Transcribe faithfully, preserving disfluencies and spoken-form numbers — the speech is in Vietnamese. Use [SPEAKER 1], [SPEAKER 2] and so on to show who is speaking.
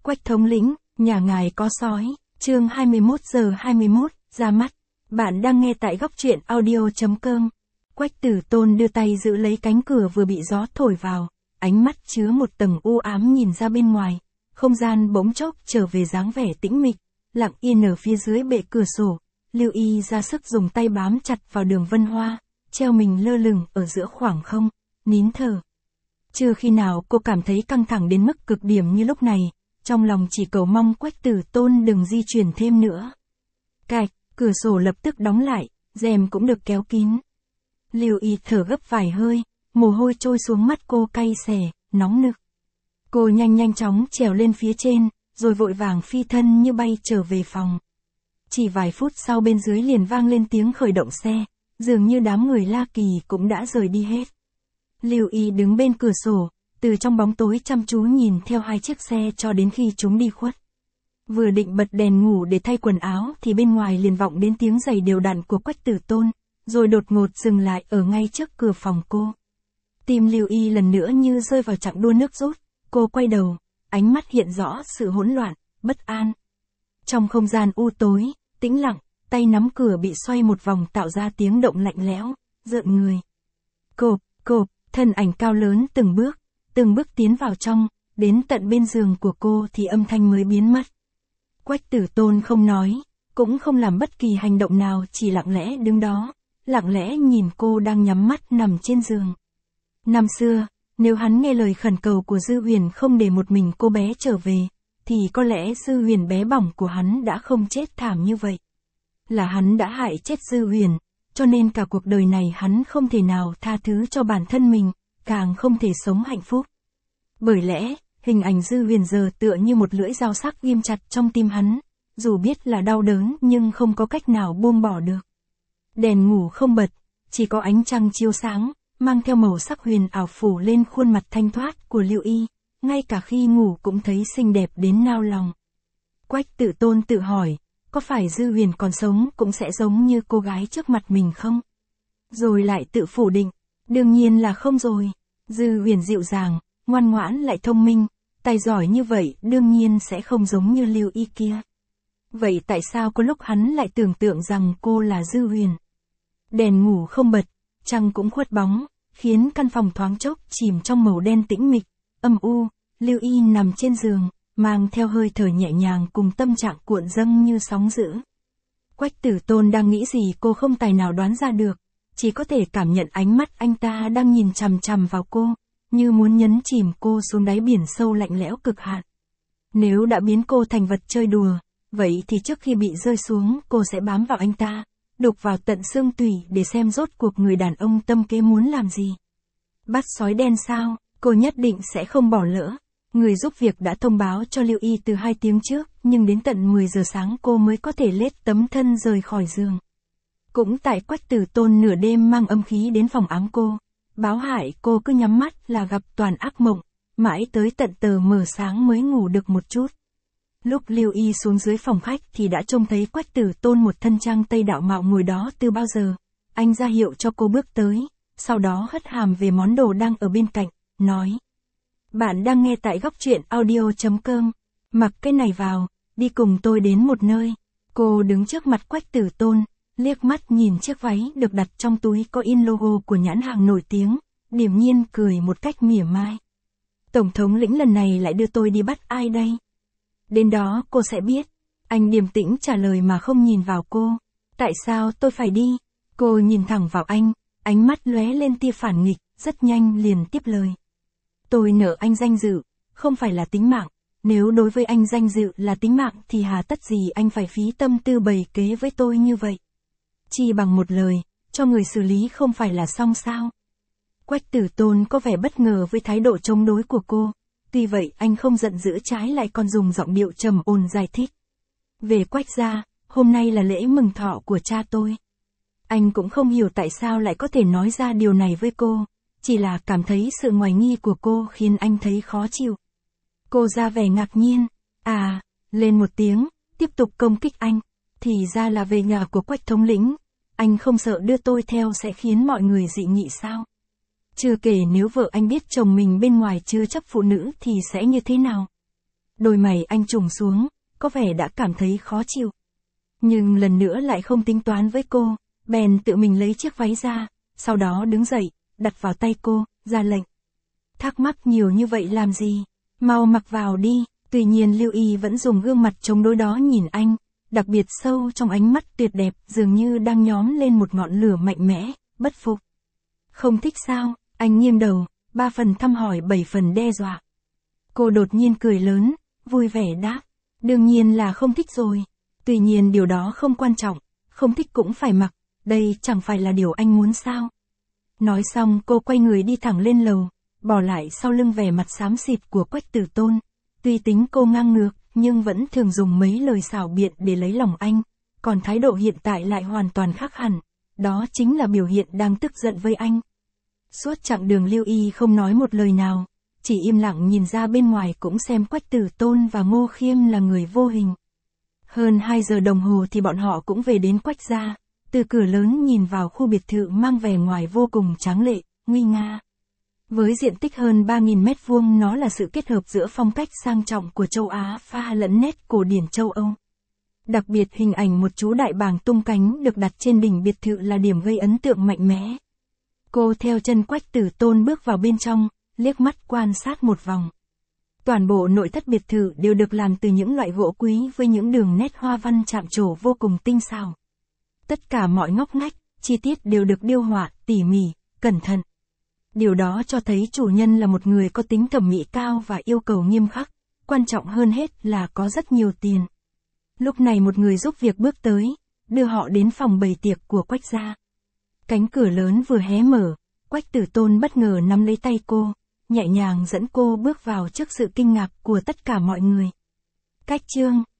[SPEAKER 1] Quách thống lĩnh, nhà ngài có sói, chương hai mươi mốt giờ hai mươi mốt, ra mắt. Bạn đang nghe tại góc truyện audio.com. Quách Tử Tôn đưa tay giữ lấy cánh cửa vừa bị gió thổi vào, ánh mắt chứa một tầng u ám nhìn ra bên ngoài, không gian bỗng chốc trở về dáng vẻ tĩnh mịch, lặng yên ở phía dưới bệ cửa sổ, Lưu Y ra sức dùng tay bám chặt vào đường vân hoa, treo mình lơ lửng ở giữa khoảng không, nín thở. Chưa khi nào cô cảm thấy căng thẳng đến mức cực điểm như lúc này, trong lòng chỉ cầu mong Quách Tử Tôn đừng di chuyển thêm nữa. Cạch, cửa sổ lập tức đóng lại, rèm cũng được kéo kín. Lưu Y thở gấp vài hơi, mồ hôi trôi xuống mắt cô cay xè, nóng nực. Cô nhanh nhanh chóng trèo lên phía trên, rồi vội vàng phi thân như bay trở về phòng. Chỉ vài phút sau bên dưới liền vang lên tiếng khởi động xe, dường như đám người La Kỳ cũng đã rời đi hết. Lưu Y đứng bên cửa sổ, từ trong bóng tối chăm chú nhìn theo hai chiếc xe cho đến khi chúng đi khuất. Vừa định bật đèn ngủ để thay quần áo thì bên ngoài liền vọng đến tiếng giày đều đặn của Quách Tử Tôn, rồi đột ngột dừng lại ở ngay trước cửa phòng cô. Tim Lưu Y lần nữa như rơi vào chặng đua nước rút, cô quay đầu, ánh mắt hiện rõ sự hỗn loạn, bất an. Trong không gian u tối, tĩnh lặng, tay nắm cửa bị xoay một vòng tạo ra tiếng động lạnh lẽo, rợn người. Cộp, cộp, thân ảnh cao lớn từng bước, từng bước tiến vào trong, đến tận bên giường của cô thì âm thanh mới biến mất. Quách Tử Tôn không nói, cũng không làm bất kỳ hành động nào, chỉ lặng lẽ đứng đó, lặng lẽ nhìn cô đang nhắm mắt nằm trên giường. Năm xưa, nếu hắn nghe lời khẩn cầu của Dư Huyền không để một mình cô bé trở về, thì có lẽ Dư Huyền bé bỏng của hắn đã không chết thảm như vậy. Là hắn đã hại chết Dư Huyền, cho nên cả cuộc đời này hắn không thể nào tha thứ cho bản thân mình, càng không thể sống hạnh phúc. Bởi lẽ, hình ảnh Dư Huyền giờ tựa như một lưỡi dao sắc ghim chặt trong tim hắn, dù biết là đau đớn nhưng không có cách nào buông bỏ được. Đèn ngủ không bật, chỉ có ánh trăng chiếu sáng, mang theo màu sắc huyền ảo phủ lên khuôn mặt thanh thoát của Lưu Y, ngay cả khi ngủ cũng thấy xinh đẹp đến nao lòng. Quách Tử Tôn tự hỏi, có phải Dư Huyền còn sống cũng sẽ giống như cô gái trước mặt mình không? Rồi lại tự phủ định, đương nhiên là không rồi. Dư Huyền dịu dàng, ngoan ngoãn lại thông minh, tài giỏi như vậy đương nhiên sẽ không giống như Lưu Y kia. Vậy tại sao có lúc hắn lại tưởng tượng rằng cô là Dư Huyền? Đèn ngủ không bật, trăng cũng khuất bóng, khiến căn phòng thoáng chốc chìm trong màu đen tĩnh mịch, âm u. Lưu Y nằm trên giường, mang theo hơi thở nhẹ nhàng cùng tâm trạng cuộn dâng như sóng dữ. Quách Tử Tôn đang nghĩ gì cô không tài nào đoán ra được, chỉ có thể cảm nhận ánh mắt anh ta đang nhìn chằm chằm vào cô, như muốn nhấn chìm cô xuống đáy biển sâu lạnh lẽo cực hạn. Nếu đã biến cô thành vật chơi đùa, vậy thì trước khi bị rơi xuống cô sẽ bám vào anh ta, đục vào tận xương tủy để xem rốt cuộc người đàn ông tâm kế muốn làm gì. Bắt sói đen sao, cô nhất định sẽ không bỏ lỡ. Người giúp việc đã thông báo cho Lưu Y từ hai tiếng trước, nhưng đến tận mười giờ sáng cô mới có thể lết tấm thân rời khỏi giường. Cũng tại Quách Tử Tôn nửa đêm mang âm khí đến phòng ám cô, báo hại cô cứ nhắm mắt là gặp toàn ác mộng, mãi tới tận tờ mờ sáng mới ngủ được một chút. Lúc Lưu Y xuống dưới phòng khách thì đã trông thấy Quách Tử Tôn một thân trang tây đạo mạo ngồi đó từ bao giờ. Anh ra hiệu cho cô bước tới, sau đó hất hàm về món đồ đang ở bên cạnh, nói. Bạn đang nghe tại góc truyện audio.com. Mặc cái này vào, đi cùng tôi đến một nơi. Cô đứng trước mặt Quách Tử Tôn, liếc mắt nhìn chiếc váy được đặt trong túi có in logo của nhãn hàng nổi tiếng, điềm nhiên cười một cách mỉa mai. Tổng thống lĩnh lần này lại đưa tôi đi bắt ai đây? Đến đó cô sẽ biết. Anh điềm tĩnh trả lời mà không nhìn vào cô. Tại sao tôi phải đi? Cô nhìn thẳng vào anh, ánh mắt lóe lên tia phản nghịch, rất nhanh liền tiếp lời. Tôi nợ anh danh dự, không phải là tính mạng. Nếu đối với anh danh dự là tính mạng thì hà tất gì anh phải phí tâm tư bày kế với tôi như vậy? Chỉ bằng một lời, cho người xử lý không phải là xong sao? Quách Tử Tôn có vẻ bất ngờ với thái độ chống đối của cô. Tuy vậy anh không giận dữ, trái lại còn dùng giọng điệu trầm ổn giải thích. Về Quách gia, hôm nay là lễ mừng thọ của cha tôi. Anh cũng không hiểu tại sao lại có thể nói ra điều này với cô. Chỉ là cảm thấy sự ngoài nghi của cô khiến anh thấy khó chịu. Cô ra vẻ ngạc nhiên, à, lên một tiếng, tiếp tục công kích anh. Thì ra là về nhà của Quách thống lĩnh. Anh không sợ đưa tôi theo sẽ khiến mọi người dị nghị sao? Chưa kể nếu vợ anh biết chồng mình bên ngoài chưa chấp phụ nữ thì sẽ như thế nào? Đôi mày anh trùng xuống, có vẻ đã cảm thấy khó chịu. Nhưng lần nữa lại không tính toán với cô, bèn tự mình lấy chiếc váy ra, sau đó đứng dậy, đặt vào tay cô, ra lệnh. Thắc mắc nhiều như vậy làm gì? Mau mặc vào đi. Tuy nhiên Lưu Y vẫn dùng gương mặt chống đối đó nhìn anh, đặc biệt sâu trong ánh mắt tuyệt đẹp dường như đang nhóm lên một ngọn lửa mạnh mẽ, bất phục. Không thích sao? Anh nghiêng đầu, ba phần thăm hỏi bảy phần đe dọa. Cô đột nhiên cười lớn, vui vẻ đáp. Đương nhiên là không thích rồi. Tuy nhiên điều đó không quan trọng, không thích cũng phải mặc, đây chẳng phải là điều anh muốn sao. Nói xong cô quay người đi thẳng lên lầu, bỏ lại sau lưng vẻ mặt xám xịt của Quách Tử Tôn. Tuy tính cô ngang ngược, nhưng vẫn thường dùng mấy lời xảo biện để lấy lòng anh, còn thái độ hiện tại lại hoàn toàn khác hẳn, đó chính là biểu hiện đang tức giận với anh. Suốt chặng đường Lưu Y không nói một lời nào, chỉ im lặng nhìn ra bên ngoài cũng xem Quách Tử Tôn và Ngô Khiêm là người vô hình. Hơn hai giờ đồng hồ thì bọn họ cũng về đến Quách gia, từ cửa lớn nhìn vào khu biệt thự mang vẻ ngoài vô cùng tráng lệ, nguy nga. Với diện tích hơn ba nghìn mét vuông nó là sự kết hợp giữa phong cách sang trọng của châu Á pha lẫn nét cổ điển châu Âu. Đặc biệt hình ảnh một chú đại bàng tung cánh được đặt trên đỉnh biệt thự là điểm gây ấn tượng mạnh mẽ. Cô theo chân Quách Tử Tôn bước vào bên trong, liếc mắt quan sát một vòng. Toàn bộ nội thất biệt thự đều được làm từ những loại gỗ quý với những đường nét hoa văn chạm trổ vô cùng tinh xảo. Tất cả mọi ngóc ngách, chi tiết đều được điêu họa tỉ mỉ, cẩn thận. Điều đó cho thấy chủ nhân là một người có tính thẩm mỹ cao và yêu cầu nghiêm khắc, quan trọng hơn hết là có rất nhiều tiền. Lúc này một người giúp việc bước tới, đưa họ đến phòng bày tiệc của Quách gia. Cánh cửa lớn vừa hé mở, Quách Tử Tôn bất ngờ nắm lấy tay cô, nhẹ nhàng dẫn cô bước vào trước sự kinh ngạc của tất cả mọi người. Cách chương